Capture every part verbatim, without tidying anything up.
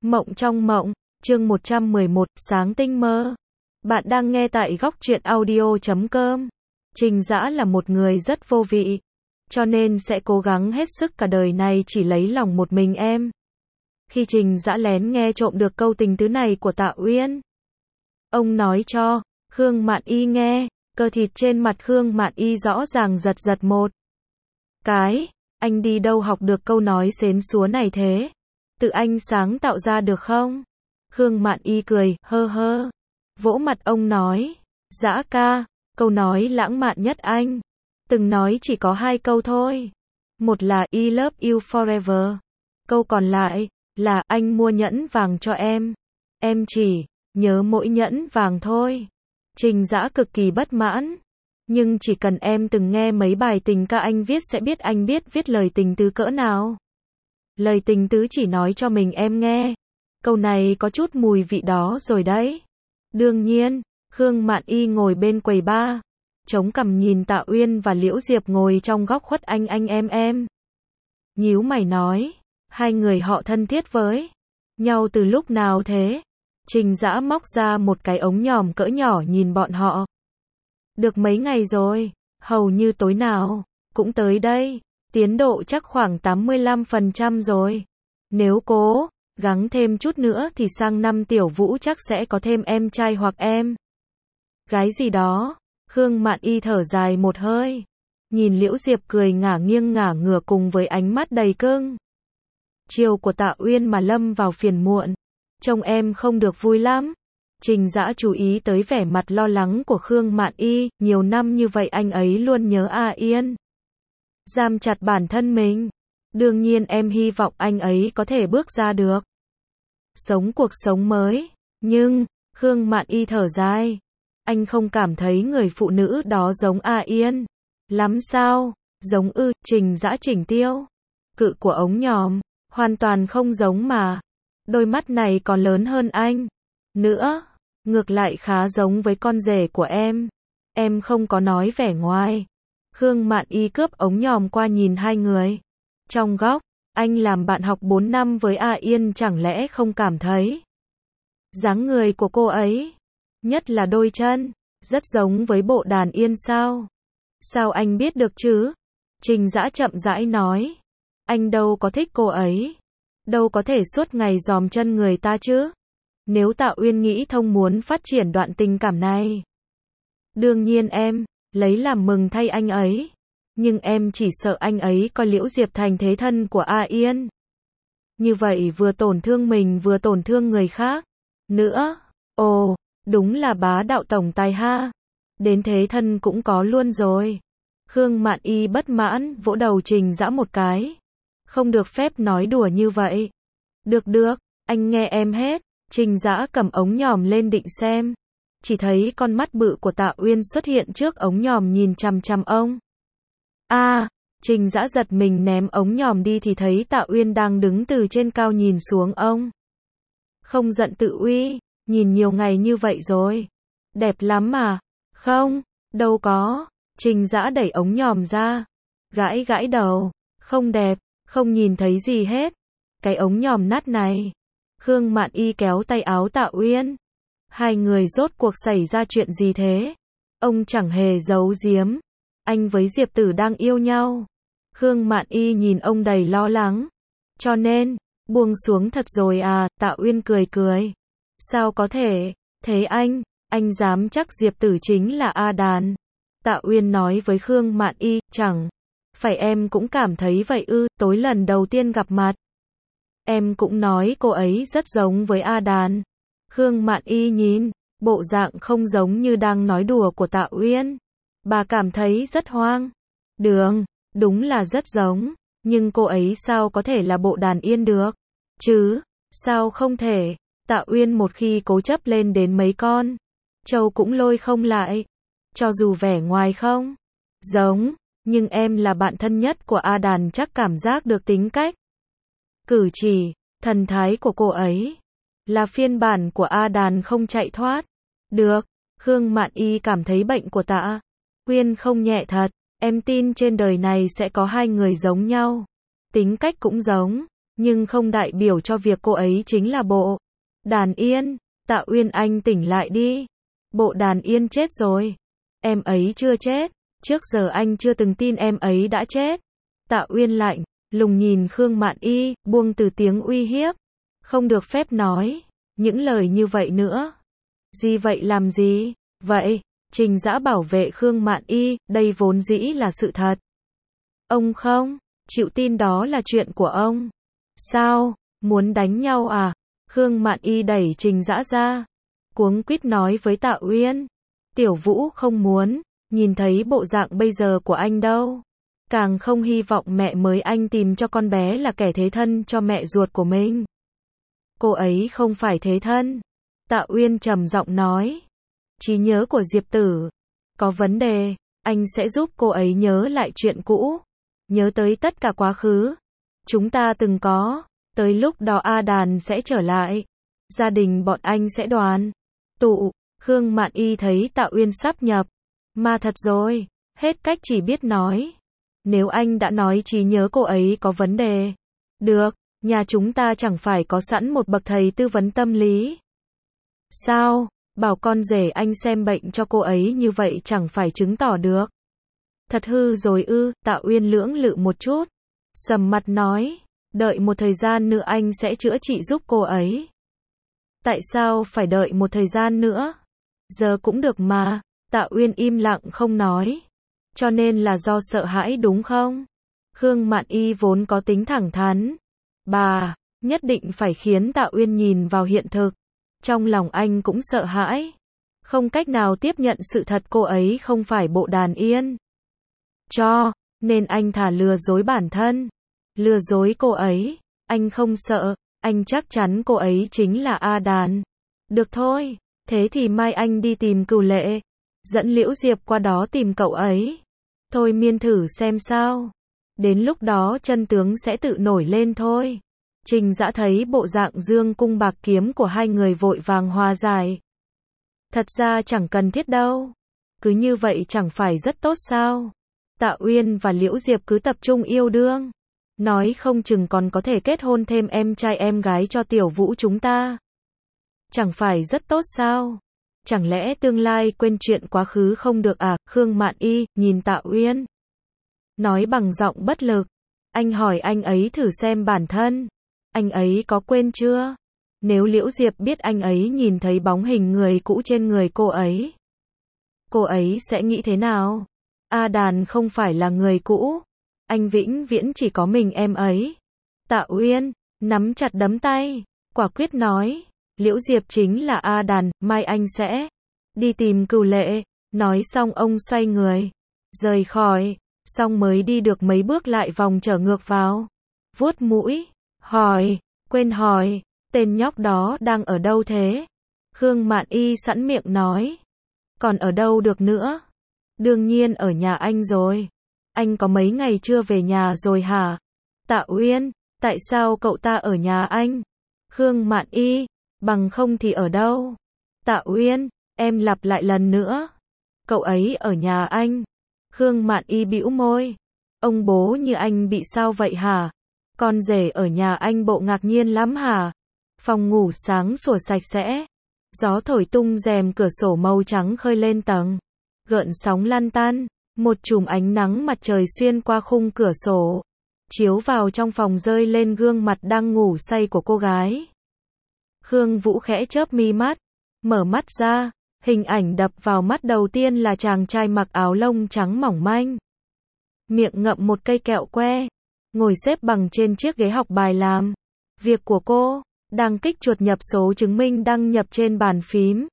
Mộng trong mộng, chương một trăm mười một, sáng tinh mơ. Bạn đang nghe tại góc truyện audio chấm com. Trình Dã là một người rất vô vị, cho nên sẽ cố gắng hết sức cả đời này chỉ lấy lòng một mình em. Khi Trình Dã lén nghe trộm được câu tình tứ này của Tạ Uyên, ông nói cho Khương Mạn Y nghe, cơ thịt trên mặt Khương Mạn Y rõ ràng giật giật một cái. Anh đi đâu học được câu nói xến xúa này thế? Tự anh sáng tạo ra được không? Khương Mạn Y cười, hơ hơ. Vỗ mặt ông nói, Dã ca, câu nói lãng mạn nhất anh từng nói chỉ có hai câu thôi. Một là I love you forever. Câu còn lại là anh mua nhẫn vàng cho em. Em chỉ nhớ mỗi nhẫn vàng thôi. Trình Dã cực kỳ bất mãn. Nhưng chỉ cần em từng nghe mấy bài tình ca anh viết sẽ biết anh biết viết lời tình tứ cỡ nào. Lời tình tứ chỉ nói cho mình em nghe. Câu này có chút mùi vị đó rồi đấy. Đương nhiên, Khương Mạn Y ngồi bên quầy bar, chống cằm nhìn Tạ Uyên và Liễu Diệp ngồi trong góc khuất anh anh em em. Nhíu mày nói, hai người họ thân thiết với nhau từ lúc nào thế? Trình Dã móc ra một cái ống nhòm cỡ nhỏ nhìn bọn họ. Được mấy ngày rồi, hầu như tối nào cũng tới đây, tiến độ chắc khoảng tám mươi lăm phần trăm rồi. Nếu cố gắng thêm chút nữa thì sang năm Tiểu Vũ chắc sẽ có thêm em trai hoặc em gái gì đó. Khương Mạn Y thở dài một hơi, nhìn Liễu Diệp cười ngả nghiêng ngả ngửa cùng với ánh mắt đầy cưng chiều của Tạ Uyên mà lâm vào phiền muộn. Trông em không được vui lắm. Trình Dã chú ý tới vẻ mặt lo lắng của Khương Mạn Y, nhiều năm như vậy anh ấy luôn nhớ A Yên. Giam chặt bản thân mình. Đương nhiên em hy vọng anh ấy có thể bước ra được sống cuộc sống mới. Nhưng, Khương Mạn Y thở dài, anh không cảm thấy người phụ nữ đó giống A Yên lắm sao? Giống ư? Trình Dã chỉnh tiêu cự của ống nhòm, hoàn toàn không giống mà. Đôi mắt này còn lớn hơn anh nữa, ngược lại khá giống với con rể của em. Em không có nói vẻ ngoài. Khương Mạn Y cướp ống nhòm qua nhìn hai người trong góc. Anh làm bạn học bốn năm với A Yên chẳng lẽ không cảm thấy dáng người của cô ấy, nhất là đôi chân, rất giống với bộ đàn yên sao? Sao anh biết được chứ? Trình Dã chậm rãi nói, anh đâu có thích cô ấy, đâu có thể suốt ngày dòm chân người ta chứ. Nếu Tạ Uyên nghĩ thông muốn phát triển đoạn tình cảm này, đương nhiên em lấy làm mừng thay anh ấy. Nhưng em chỉ sợ anh ấy coi Liễu Diệp thành thế thân của A Yên. Như vậy vừa tổn thương mình vừa tổn thương người khác nữa. Ồ, đúng là bá đạo tổng tài ha. Đến thế thân cũng có luôn rồi. Khương Mạn Y bất mãn vỗ đầu Trình Dã một cái. Không được phép nói đùa như vậy. Được được, anh nghe em hết. Trình Dã cầm ống nhòm lên định xem. Chỉ thấy con mắt bự của Tạ Uyên xuất hiện trước ống nhòm nhìn chằm chằm ông. A, à, Trình Dã giật mình ném ống nhòm đi thì thấy Tạ Uyên đang đứng từ trên cao nhìn xuống ông. Không giận tự uy, nhìn nhiều ngày như vậy rồi. Đẹp lắm mà. Không, đâu có. Trình Dã đẩy ống nhòm ra, gãi gãi đầu. Không đẹp, không nhìn thấy gì hết. Cái ống nhòm nát này. Khương Mạn Y kéo tay áo Tạ Uyên. Hai người rốt cuộc xảy ra chuyện gì thế? Ông chẳng hề giấu giếm. Anh với Diệp Tử đang yêu nhau. Khương Mạn Y nhìn ông đầy lo lắng. Cho nên, buông xuống thật rồi à? Tạ Uyên cười cười. Sao có thể? Thế anh, anh dám chắc Diệp Tử chính là A Đàn? Tạ Uyên nói với Khương Mạn Y, chẳng phải em cũng cảm thấy vậy ư? Tối lần đầu tiên gặp mặt, em cũng nói cô ấy rất giống với A Đàn. Khương Mạn Y nhìn bộ dạng không giống như đang nói đùa của Tạ Uyên. Bà cảm thấy rất hoang đường, đúng là rất giống, nhưng cô ấy sao có thể là bộ đàn yên được chứ? Sao không thể? Tạ Uyên một khi cố chấp lên đến mấy con trâu cũng lôi không lại. Cho dù vẻ ngoài không giống, nhưng em là bạn thân nhất của A Đàn chắc cảm giác được tính cách, cử chỉ, thần thái của cô ấy. Là phiên bản của A Đàn không chạy thoát được. Khương Mạn Y cảm thấy bệnh của Tạ Uyên không nhẹ thật. Em tin trên đời này sẽ có hai người giống nhau, tính cách cũng giống, nhưng không đại biểu cho việc cô ấy chính là bộ đàn yên. Tạ Uyên, anh tỉnh lại đi. Bộ đàn yên chết rồi. Em ấy chưa chết. Trước giờ anh chưa từng tin em ấy đã chết. Tạ Uyên lạnh lùng nhìn Khương Mạn Y, buông từ tiếng uy hiếp. Không được phép nói những lời như vậy nữa. Gì vậy, làm gì? Vậy, Trình Dã bảo vệ Khương Mạn Y, đây vốn dĩ là sự thật. Ông không chịu tin đó là chuyện của ông. Sao, muốn đánh nhau à? Khương Mạn Y đẩy Trình Dã ra, cuống quýt nói với Tạ Uyên. Tiểu Vũ không muốn nhìn thấy bộ dạng bây giờ của anh đâu. Càng không hy vọng mẹ mới anh tìm cho con bé là kẻ thế thân cho mẹ ruột của mình. Cô ấy không phải thế thân. Tạ Uyên trầm giọng nói. Trí nhớ của Diệp Tử có vấn đề, anh sẽ giúp cô ấy nhớ lại chuyện cũ, nhớ tới tất cả quá khứ chúng ta từng có. Tới lúc đó A Đàn sẽ trở lại, gia đình bọn anh sẽ đoàn tụ. Khương Mạn Y thấy Tạ Uyên sắp nhập ma thật rồi, hết cách chỉ biết nói. Nếu anh đã nói trí nhớ cô ấy có vấn đề, được, nhà chúng ta chẳng phải có sẵn một bậc thầy tư vấn tâm lý. Sao, bảo con rể anh xem bệnh cho cô ấy như vậy chẳng phải chứng tỏ được. Thật hư rồi ư? Tạ Uyên lưỡng lự một chút, sầm mặt nói, đợi một thời gian nữa anh sẽ chữa trị giúp cô ấy. Tại sao phải đợi một thời gian nữa? Giờ cũng được mà. Tạ Uyên im lặng không nói. Cho nên là do sợ hãi đúng không? Khương Mạn Y vốn có tính thẳng thắn. Bà, nhất định phải khiến Tạ Uyên nhìn vào hiện thực. Trong lòng anh cũng sợ hãi. Không cách nào tiếp nhận sự thật cô ấy không phải bộ đàn yên. Cho nên anh thả lừa dối bản thân. Lừa dối cô ấy. Anh không sợ. Anh chắc chắn cô ấy chính là A Đàn. Được thôi. Thế thì mai anh đi tìm Cửu Lệ. Dẫn Liễu Diệp qua đó tìm cậu ấy. Thôi miên thử xem sao. Đến lúc đó chân tướng sẽ tự nổi lên thôi. Trình Dã thấy bộ dạng dương cung bạc kiếm của hai người vội vàng hòa giải. Thật ra chẳng cần thiết đâu. Cứ như vậy chẳng phải rất tốt sao? Tạ Uyên và Liễu Diệp cứ tập trung yêu đương. Nói không chừng còn có thể kết hôn thêm em trai em gái cho Tiểu Vũ chúng ta. Chẳng phải rất tốt sao? Chẳng lẽ tương lai quên chuyện quá khứ không được à? Khương Mạn Y nhìn Tạ Uyên, nói bằng giọng bất lực. Anh hỏi anh ấy thử xem bản thân. Anh ấy có quên chưa? Nếu Liễu Diệp biết anh ấy nhìn thấy bóng hình người cũ trên người cô ấy, cô ấy sẽ nghĩ thế nào? A Đàn không phải là người cũ. Anh vĩnh viễn chỉ có mình em ấy. Tạ Uyên nắm chặt đấm tay, quả quyết nói. Liễu Diệp chính là A Đàn, mai anh sẽ đi tìm Cửu Lệ. Nói xong ông xoay người, rời khỏi, xong mới đi được mấy bước lại vòng trở ngược vào. Vuốt mũi, hỏi, quên hỏi, tên nhóc đó đang ở đâu thế? Khương Mạn Y sẵn miệng nói. Còn ở đâu được nữa? Đương nhiên ở nhà anh rồi. Anh có mấy ngày chưa về nhà rồi hả? Tạ Uyên, tại sao cậu ta ở nhà anh? Khương Mạn Y, bằng không thì ở đâu? Tạ Uyên, em lặp lại lần nữa. Cậu ấy ở nhà anh. Khương Mạn Y bĩu môi. Ông bố như anh bị sao vậy hả? Con rể ở nhà anh bộ ngạc nhiên lắm hả? Phòng ngủ sáng sủa sạch sẽ. Gió thổi tung rèm cửa sổ màu trắng khơi lên tầng. Gợn sóng lăn tăn. Một chùm ánh nắng mặt trời xuyên qua khung cửa sổ, chiếu vào trong phòng rơi lên gương mặt đang ngủ say của cô gái. Khương Vũ khẽ chớp mi mắt, mở mắt ra, hình ảnh đập vào mắt đầu tiên là chàng trai mặc áo lông trắng mỏng manh, miệng ngậm một cây kẹo que, ngồi xếp bằng trên chiếc ghế học bài làm việc của cô, đang kích chuột nhập số chứng minh đăng nhập trên bàn phím.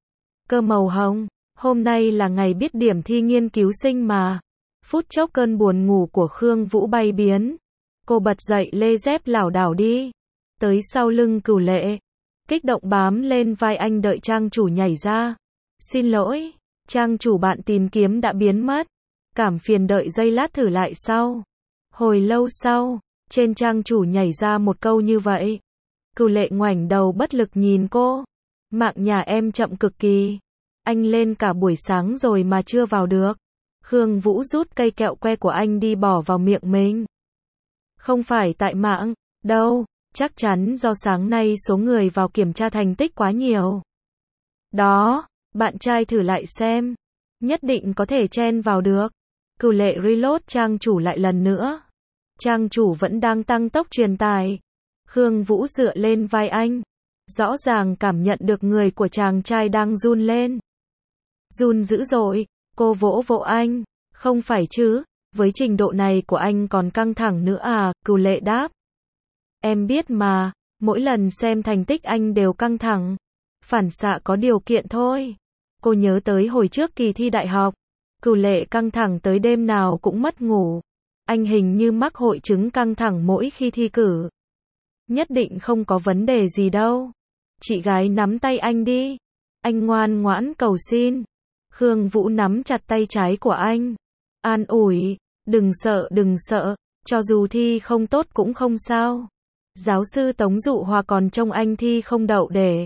Cơ màu hồng. Hôm nay là ngày biết điểm thi nghiên cứu sinh mà. Phút chốc cơn buồn ngủ của Khương Vũ bay biến. Cô bật dậy lê dép lảo đảo đi tới sau lưng Cửu Lệ, kích động bám lên vai anh đợi trang chủ nhảy ra. Xin lỗi, trang chủ bạn tìm kiếm đã biến mất. Cảm phiền đợi giây lát thử lại sau. Hồi lâu sau, trên trang chủ nhảy ra một câu như vậy. Cửu Lệ ngoảnh đầu bất lực nhìn cô. Mạng nhà em chậm cực kỳ. Anh lên cả buổi sáng rồi mà chưa vào được. Khương Vũ rút cây kẹo que của anh đi bỏ vào miệng mình. Không phải tại mạng, Đâu, chắc chắn do sáng nay số người vào kiểm tra thành tích quá nhiều. Đó, bạn trai thử lại xem. Nhất định có thể chen vào được. Cửu Lệ reload trang chủ lại lần nữa. Trang chủ vẫn đang tăng tốc truyền tải. Khương Vũ dựa lên vai anh. Rõ ràng cảm nhận được người của chàng trai đang run lên. Run dữ dội, cô vỗ vỗ anh. Không phải chứ, với trình độ này của anh còn căng thẳng nữa à, Cửu Lệ đáp. Em biết mà, mỗi lần xem thành tích anh đều căng thẳng. Phản xạ có điều kiện thôi. Cô nhớ tới hồi trước kỳ thi đại học. Cửu Lệ căng thẳng tới đêm nào cũng mất ngủ. Anh hình như mắc hội chứng căng thẳng mỗi khi thi cử. Nhất định không có vấn đề gì đâu. Chị gái nắm tay anh đi. Anh ngoan ngoãn cầu xin. Khương Vũ nắm chặt tay trái của anh. An ủi, đừng sợ đừng sợ, cho dù thi không tốt cũng không sao. Giáo sư Tống Dụ Hòa còn trông anh thi không đậu để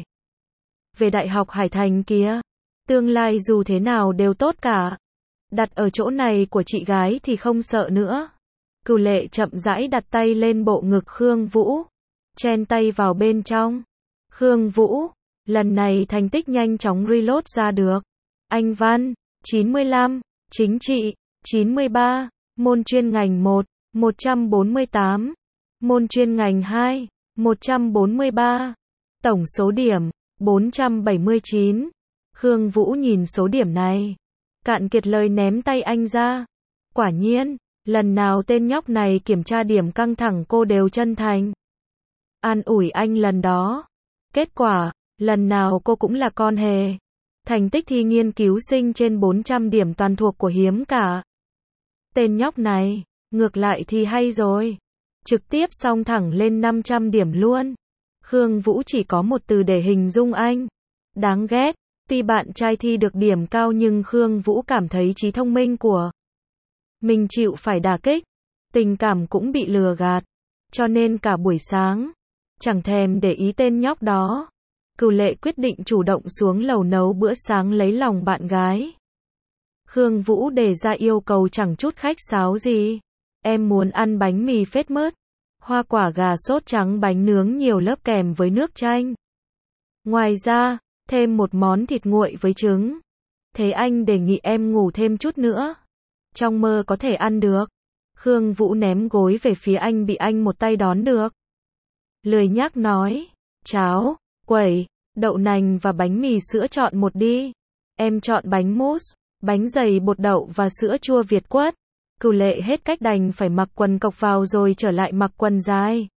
về Đại học Hải Thành kìa. Tương lai dù thế nào đều tốt cả. Đặt ở chỗ này của chị gái thì không sợ nữa. Cửu Lệ chậm rãi đặt tay lên bộ ngực Khương Vũ. Chen tay vào bên trong. Khương Vũ, lần này thành tích nhanh chóng reload ra được. Anh văn, chín mươi lăm, chính trị, chín mươi ba, môn chuyên ngành một, một trăm bốn mươi tám, môn chuyên ngành hai, một trăm bốn mươi ba, tổng số điểm, bốn trăm bảy mươi chín. Khương Vũ nhìn số điểm này, cạn kiệt lời ném tay anh ra. Quả nhiên, lần nào tên nhóc này kiểm tra điểm căng thẳng cô đều chân thành. An ủi anh lần đó. Kết quả, lần nào cô cũng là con hề. Thành tích thi nghiên cứu sinh trên bốn trăm điểm toàn thuộc của hiếm cả. Tên nhóc này, ngược lại thì hay rồi. Trực tiếp xông thẳng lên năm trăm điểm luôn. Khương Vũ chỉ có một từ để hình dung anh. Đáng ghét. Tuy bạn trai thi được điểm cao nhưng Khương Vũ cảm thấy trí thông minh của mình chịu phải đả kích. Tình cảm cũng bị lừa gạt. Cho nên cả buổi sáng, chẳng thèm để ý tên nhóc đó. Cửu Lệ quyết định chủ động xuống lầu nấu bữa sáng lấy lòng bạn gái. Khương Vũ đề ra yêu cầu chẳng chút khách sáo gì. Em muốn ăn bánh mì phết mớt, hoa quả gà sốt trắng bánh nướng nhiều lớp kèm với nước chanh. Ngoài ra, thêm một món thịt nguội với trứng. Thế anh đề nghị em ngủ thêm chút nữa. Trong mơ có thể ăn được. Khương Vũ ném gối về phía anh bị anh một tay đón được. Lười nhác nói, cháo, quẩy, đậu nành và bánh mì sữa chọn một đi. Em chọn bánh mousse, bánh dày bột đậu và sữa chua Việt Quất. Cửu Lệ hết cách đành phải mặc quần cộc vào rồi trở lại mặc quần dài.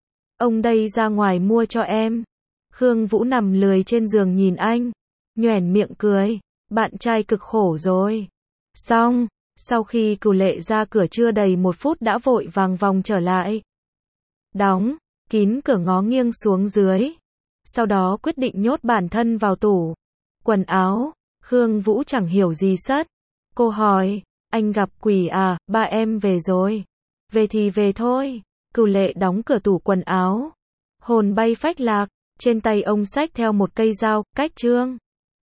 Ông đây ra ngoài mua cho em. Khương Vũ nằm lười trên giường nhìn anh, nhoẻn miệng cười, bạn trai cực khổ rồi. Xong, sau khi Cửu Lệ ra cửa chưa đầy một phút đã vội vàng vòng trở lại. Đóng kín cửa ngó nghiêng xuống dưới. Sau đó quyết định nhốt bản thân vào tủ quần áo. Khương Vũ chẳng hiểu gì sất. Cô hỏi, anh gặp quỷ à, ba em về rồi. Về thì về thôi. Cửu Lệ đóng cửa tủ quần áo. Hồn bay phách lạc, trên tay ông xách theo một cây dao, cách trương.